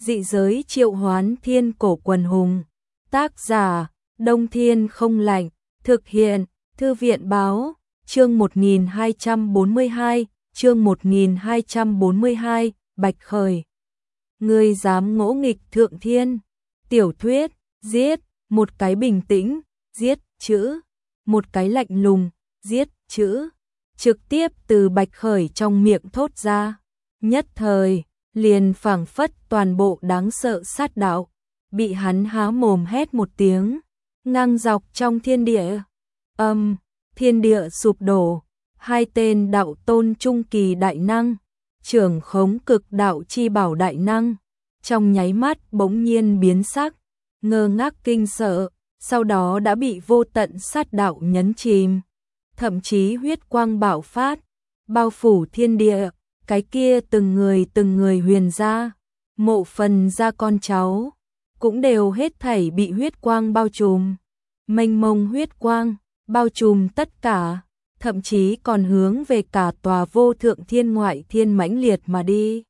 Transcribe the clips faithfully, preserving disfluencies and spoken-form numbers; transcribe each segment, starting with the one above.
Dị giới triệu hoán thiên cổ quần hùng. Tác giả, Đông Thiên Không Lạnh. Thực hiện, Thư viện Báo. Chương một nghìn hai trăm bốn mươi hai, chương một nghìn hai trăm bốn mươi hai, Bạch Khởi. Ngươi dám ngỗ nghịch thượng thiên. Tiểu thuyết, giết, một cái bình tĩnh, giết chữ, một cái lạnh lùng, giết chữ, trực tiếp từ Bạch Khởi trong miệng thốt ra. Nhất thời, liền phảng phất toàn bộ đáng sợ sát đạo, bị hắn há mồm hét một tiếng, ngang dọc trong thiên địa. Âm, thiên địa sụp đổ, hai tên đạo tôn trung kỳ đại năng, trưởng khống cực đạo chi bảo đại năng, trong nháy mắt bỗng nhiên biến sắc, ngơ ngác kinh sợ, sau đó đã bị vô tận sát đạo nhấn chìm, thậm chí huyết quang bạo phát, bao phủ thiên địa. Cái kia từng người từng người huyền gia, mộ phần gia con cháu, cũng đều hết thảy bị huyết quang bao trùm. Mênh mông huyết quang, bao trùm tất cả, thậm chí còn hướng về cả tòa vô thượng thiên ngoại thiên mãnh liệt mà đi.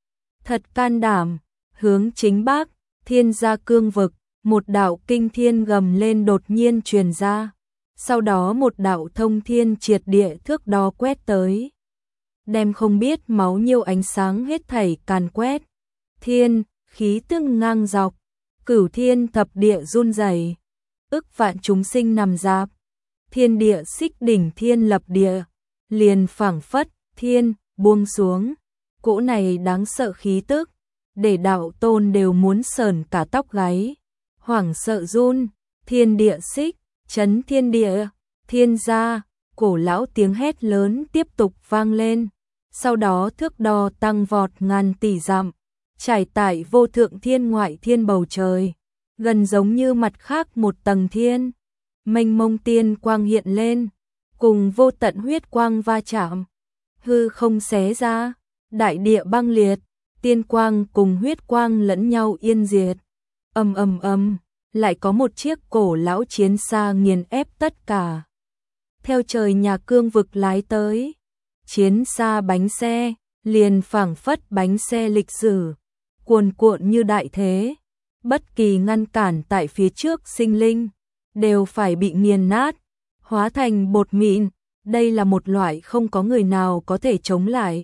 Thật can đảm, hướng chính bắc, thiên gia cương vực, một đạo kinh thiên gầm lên đột nhiên truyền ra. Sau đó một đạo thông thiên triệt địa thước đo quét tới. Đem không biết máu nhiêu ánh sáng hết thảy càn quét. Thiên, khí tức ngang dọc, cửu thiên thập địa run rẩy, ức vạn chúng sinh nằm rạp. Thiên địa xích đỉnh thiên lập địa, liền phảng phất, thiên, buông xuống. Cỗ này đáng sợ khí tức, để đạo tôn đều muốn sờn cả tóc gáy. Hoảng sợ run, thiên địa xích, chấn thiên địa, thiên gia, cổ lão tiếng hét lớn tiếp tục vang lên. Sau đó thước đo tăng vọt ngàn tỷ dặm, trải tại vô thượng thiên ngoại thiên bầu trời, gần giống như mặt khác một tầng thiên. Mênh mông tiên quang hiện lên, cùng vô tận huyết quang va chạm, hư không xé ra, đại địa băng liệt, tiên quang cùng huyết quang lẫn nhau yên diệt. Ầm ầm ầm, lại có một chiếc cổ lão chiến xa nghiền ép tất cả. Theo trời nhà cương vực lái tới, chiến xa bánh xe, liền phảng phất bánh xe lịch sử, cuồn cuộn như đại thế, bất kỳ ngăn cản tại phía trước sinh linh, đều phải bị nghiền nát, hóa thành bột mịn, đây là một loại không có người nào có thể chống lại.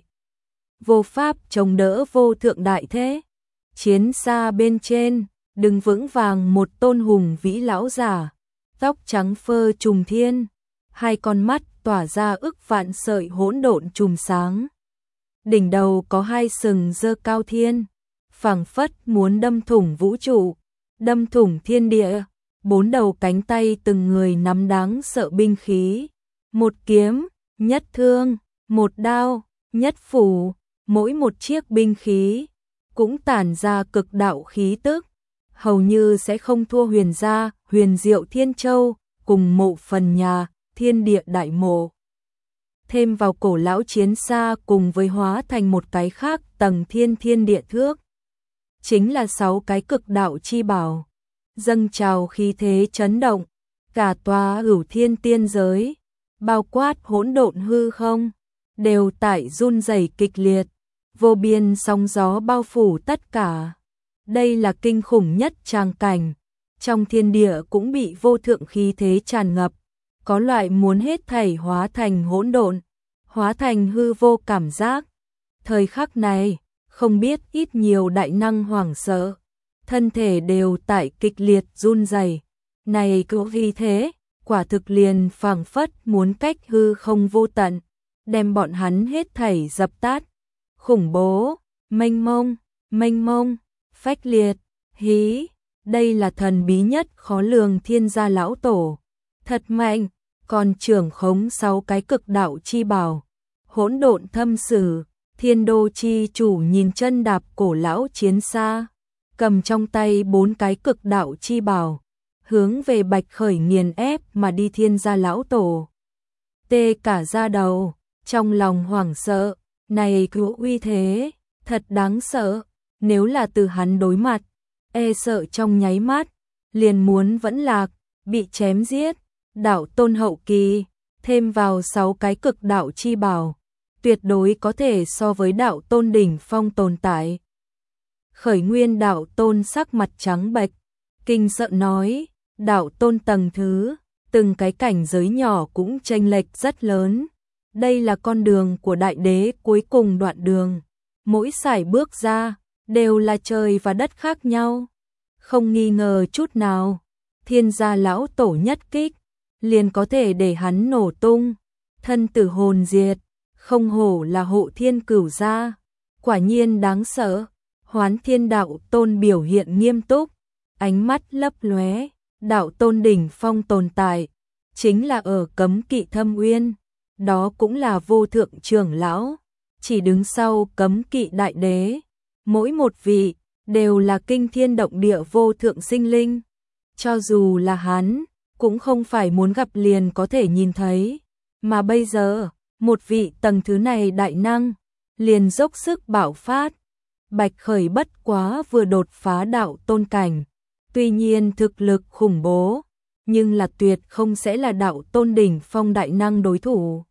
Vô pháp chống đỡ vô thượng đại thế, chiến xa bên trên, đứng vững vàng một tôn hùng vĩ lão giả, tóc trắng phơ trùng thiên, hai con mắt tỏa ra ức vạn sợi hỗn độn chùm sáng. Đỉnh đầu có hai sừng dơ cao thiên, phảng phất muốn đâm thủng vũ trụ, đâm thủng thiên địa. Bốn đầu cánh tay từng người nắm đáng sợ binh khí, một kiếm, nhất thương, một đao, nhất phủ, mỗi một chiếc binh khí cũng tản ra cực đạo khí tức, hầu như sẽ không thua huyền gia, huyền diệu thiên châu, cùng mộ phần nhà, thiên địa đại mộ. Thêm vào cổ lão chiến xa cùng với hóa thành một cái khác tầng thiên thiên địa thước. Chính là sáu cái cực đạo chi bảo, dâng trào khí thế chấn động, cả tòa hửu thiên tiên giới, bao quát hỗn độn hư không, đều tại run rẩy kịch liệt, vô biên sóng gió bao phủ tất cả. Đây là kinh khủng nhất tràng cảnh, trong thiên địa cũng bị vô thượng khí thế tràn ngập, có loại muốn hết thảy hóa thành hỗn độn, hóa thành hư vô cảm giác. Thời khắc này, không biết ít nhiều đại năng hoảng sợ, thân thể đều tại kịch liệt run rẩy. Này cứ vì thế, quả thực liền phảng phất muốn cách hư không vô tận, đem bọn hắn hết thảy dập tắt. Khủng bố, mênh mông, mênh mông, phách liệt, hí, đây là thần bí nhất khó lường thiên gia lão tổ. Thật mạnh, còn trưởng khống sáu cái cực đạo chi bảo, hỗn độn thâm sử, thiên đô chi chủ nhìn chân đạp cổ lão chiến xa, cầm trong tay bốn cái cực đạo chi bảo, hướng về Bạch Khởi nghiền ép mà đi thiên gia lão tổ. Tê cả da đầu, trong lòng hoảng sợ, này cứu uy thế, thật đáng sợ, nếu là từ hắn đối mặt, e sợ trong nháy mắt, liền muốn vẫn lạc, bị chém giết. Đạo tôn hậu kỳ, thêm vào sáu cái cực đạo chi bảo, tuyệt đối có thể so với đạo tôn đỉnh phong tồn tại. Khởi Nguyên đạo tôn sắc mặt trắng bệch, kinh sợ nói, đạo tôn tầng thứ, từng cái cảnh giới nhỏ cũng chênh lệch rất lớn. Đây là con đường của đại đế cuối cùng đoạn đường, mỗi sải bước ra, đều là trời và đất khác nhau. Không nghi ngờ chút nào, Thiên gia lão tổ nhất kích, liền có thể để hắn nổ tung, thân tử hồn diệt, không hổ là hộ thiên cửu gia, quả nhiên đáng sợ. Hoán Thiên đạo tôn biểu hiện nghiêm túc, ánh mắt lấp lóe, đạo tôn đỉnh phong tồn tại, chính là ở cấm kỵ thâm uyên, đó cũng là vô thượng trưởng lão, chỉ đứng sau cấm kỵ đại đế, mỗi một vị đều là kinh thiên động địa vô thượng sinh linh, cho dù là hắn, cũng không phải muốn gặp liền có thể nhìn thấy, mà bây giờ, một vị tầng thứ này đại năng, liền dốc sức bạo phát. Bạch Khởi bất quá vừa đột phá đạo tôn cảnh, tuy nhiên thực lực khủng bố, nhưng là tuyệt không sẽ là đạo tôn đỉnh phong đại năng đối thủ.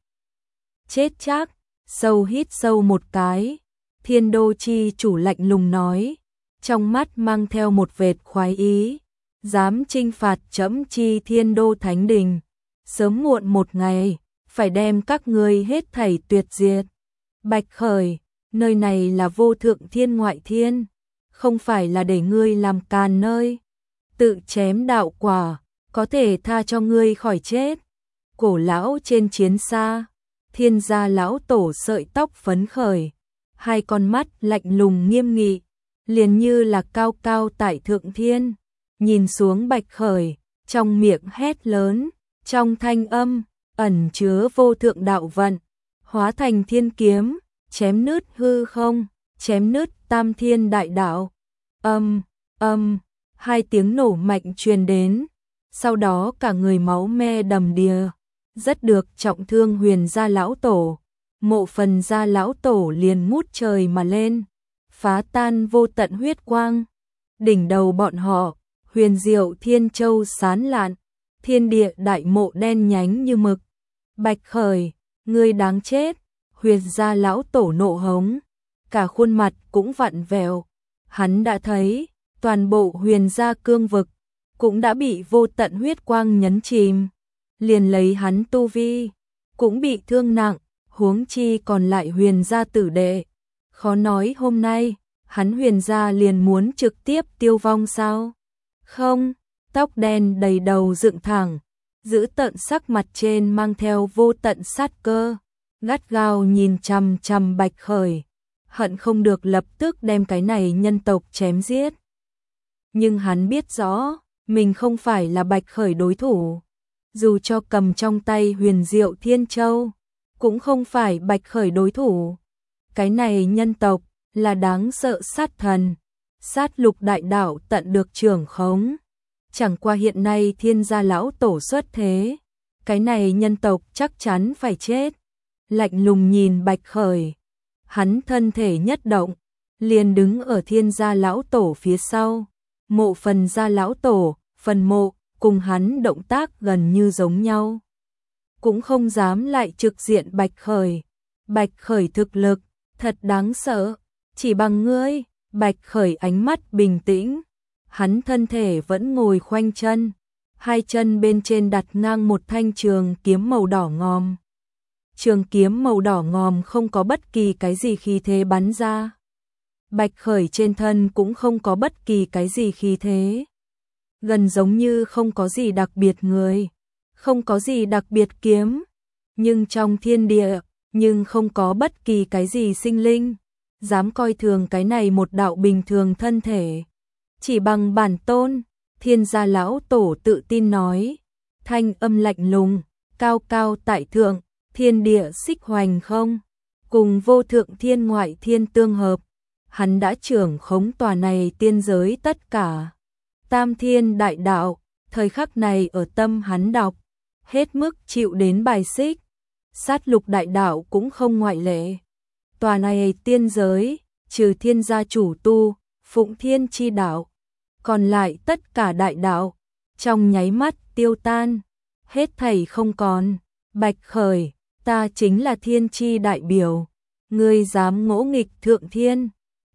Chết chắc, sâu hít sâu một cái, Thiên Đô chi chủ lạnh lùng nói, trong mắt mang theo một vệt khoái ý, dám trinh phạt trẫm chi Thiên Đô Thánh Đình, sớm muộn một ngày, phải đem các ngươi hết thảy tuyệt diệt. Bạch Khởi, nơi này là vô thượng thiên ngoại thiên, không phải là để ngươi làm càn nơi. Tự chém đạo quả, có thể tha cho ngươi khỏi chết. Cổ lão trên chiến xa, Thiên gia lão tổ sợi tóc phấn khởi, hai con mắt lạnh lùng nghiêm nghị, liền như là cao cao tại thượng thiên, nhìn xuống Bạch Khởi, trong miệng hét lớn, trong thanh âm ẩn chứa vô thượng đạo vận, hóa thành thiên kiếm, chém nứt hư không, chém nứt tam thiên đại đạo. Âm, âm, hai tiếng nổ mạnh truyền đến, sau đó cả người máu me đầm đìa, rất được trọng thương Huyền gia lão tổ, Mộ Phần gia lão tổ liền ngút trời mà lên, phá tan vô tận huyết quang. Đỉnh đầu bọn họ, huyền diệu thiên châu sán lạn, thiên địa đại mộ đen nhánh như mực. Bạch Khởi, ngươi đáng chết. Huyền gia lão tổ nộ hống, cả khuôn mặt cũng vặn vẹo. Hắn đã thấy, toàn bộ huyền gia cương vực, cũng đã bị vô tận huyết quang nhấn chìm. Liền lấy hắn tu vi, cũng bị thương nặng, huống chi còn lại huyền gia tử đệ. Khó nói hôm nay, hắn huyền gia liền muốn trực tiếp tiêu vong sao? Không, tóc đen đầy đầu dựng thẳng, giữ tận sắc mặt trên mang theo vô tận sát cơ. Gắt gao nhìn chằm chằm Bạch Khởi, hận không được lập tức đem cái này nhân tộc chém giết. Nhưng hắn biết rõ, mình không phải là Bạch Khởi đối thủ. Dù cho cầm trong tay huyền diệu thiên châu, cũng không phải Bạch Khởi đối thủ. Cái này nhân tộc, là đáng sợ sát thần, sát lục đại đạo tận được trưởng khống. Chẳng qua hiện nay Thiên gia lão tổ xuất thế, cái này nhân tộc chắc chắn phải chết. Lạnh lùng nhìn Bạch Khởi, hắn thân thể nhất động, liền đứng ở Thiên gia lão tổ phía sau. Mộ Phần gia lão tổ, Phần Mộ, cùng hắn động tác gần như giống nhau, cũng không dám lại trực diện Bạch Khởi. Bạch Khởi thực lực thật đáng sợ, chỉ bằng ngươi. Bạch Khởi ánh mắt bình tĩnh, hắn thân thể vẫn ngồi khoanh chân, hai chân bên trên đặt ngang một thanh trường kiếm màu đỏ ngòm. Trường kiếm màu đỏ ngòm không có bất kỳ cái gì khí thế bắn ra. Bạch Khởi trên thân cũng không có bất kỳ cái gì khí thế. Gần giống như không có gì đặc biệt người, không có gì đặc biệt kiếm. Nhưng trong thiên địa, nhưng không có bất kỳ cái gì sinh linh, dám coi thường cái này một đạo bình thường thân thể. Chỉ bằng bản tôn, Thiên gia lão tổ tự tin nói, thanh âm lạnh lùng, cao cao tại thượng. Thiên địa xích hoành không, cùng vô thượng thiên ngoại thiên tương hợp, hắn đã trưởng khống tòa này tiên giới tất cả. Tam thiên đại đạo, thời khắc này ở tâm hắn đọc, hết mức chịu đến bài xích. Sát lục đại đạo cũng không ngoại lệ. Tòa này tiên giới, trừ thiên gia chủ tu, phụng thiên chi đạo, còn lại tất cả đại đạo, trong nháy mắt tiêu tan, hết thảy không còn. Bạch Khởi, ta chính là thiên chi đại biểu, ngươi dám ngỗ nghịch thượng thiên.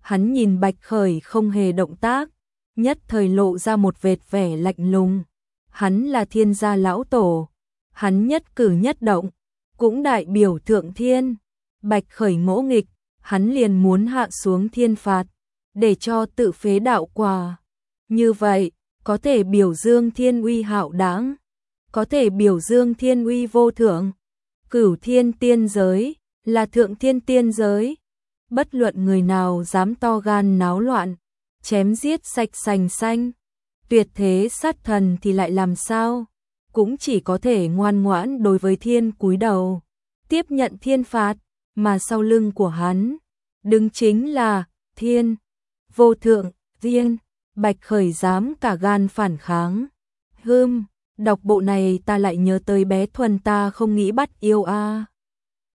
Hắn nhìn Bạch Khởi không hề động tác, nhất thời lộ ra một vệt vẻ lạnh lùng. Hắn là Thiên gia lão tổ, hắn nhất cử nhất động cũng đại biểu thượng thiên. Bạch Khởi ngỗ nghịch, hắn liền muốn hạ xuống thiên phạt, để cho tự phế đạo quả. Như vậy, có thể biểu dương thiên uy hạo đáng, có thể biểu dương thiên uy vô thượng. Cửu thiên tiên giới, là thượng thiên tiên giới. Bất luận người nào dám to gan náo loạn, chém giết sạch sành xanh, tuyệt thế sát thần thì lại làm sao? Cũng chỉ có thể ngoan ngoãn đối với thiên cúi đầu, tiếp nhận thiên phạt, mà sau lưng của hắn đứng chính là thiên vô thượng thiên. Bạch Khởi dám cả gan phản kháng. Hừm, đọc bộ này ta lại nhớ tới bé Thuần ta không nghĩ bắt yêu a. À.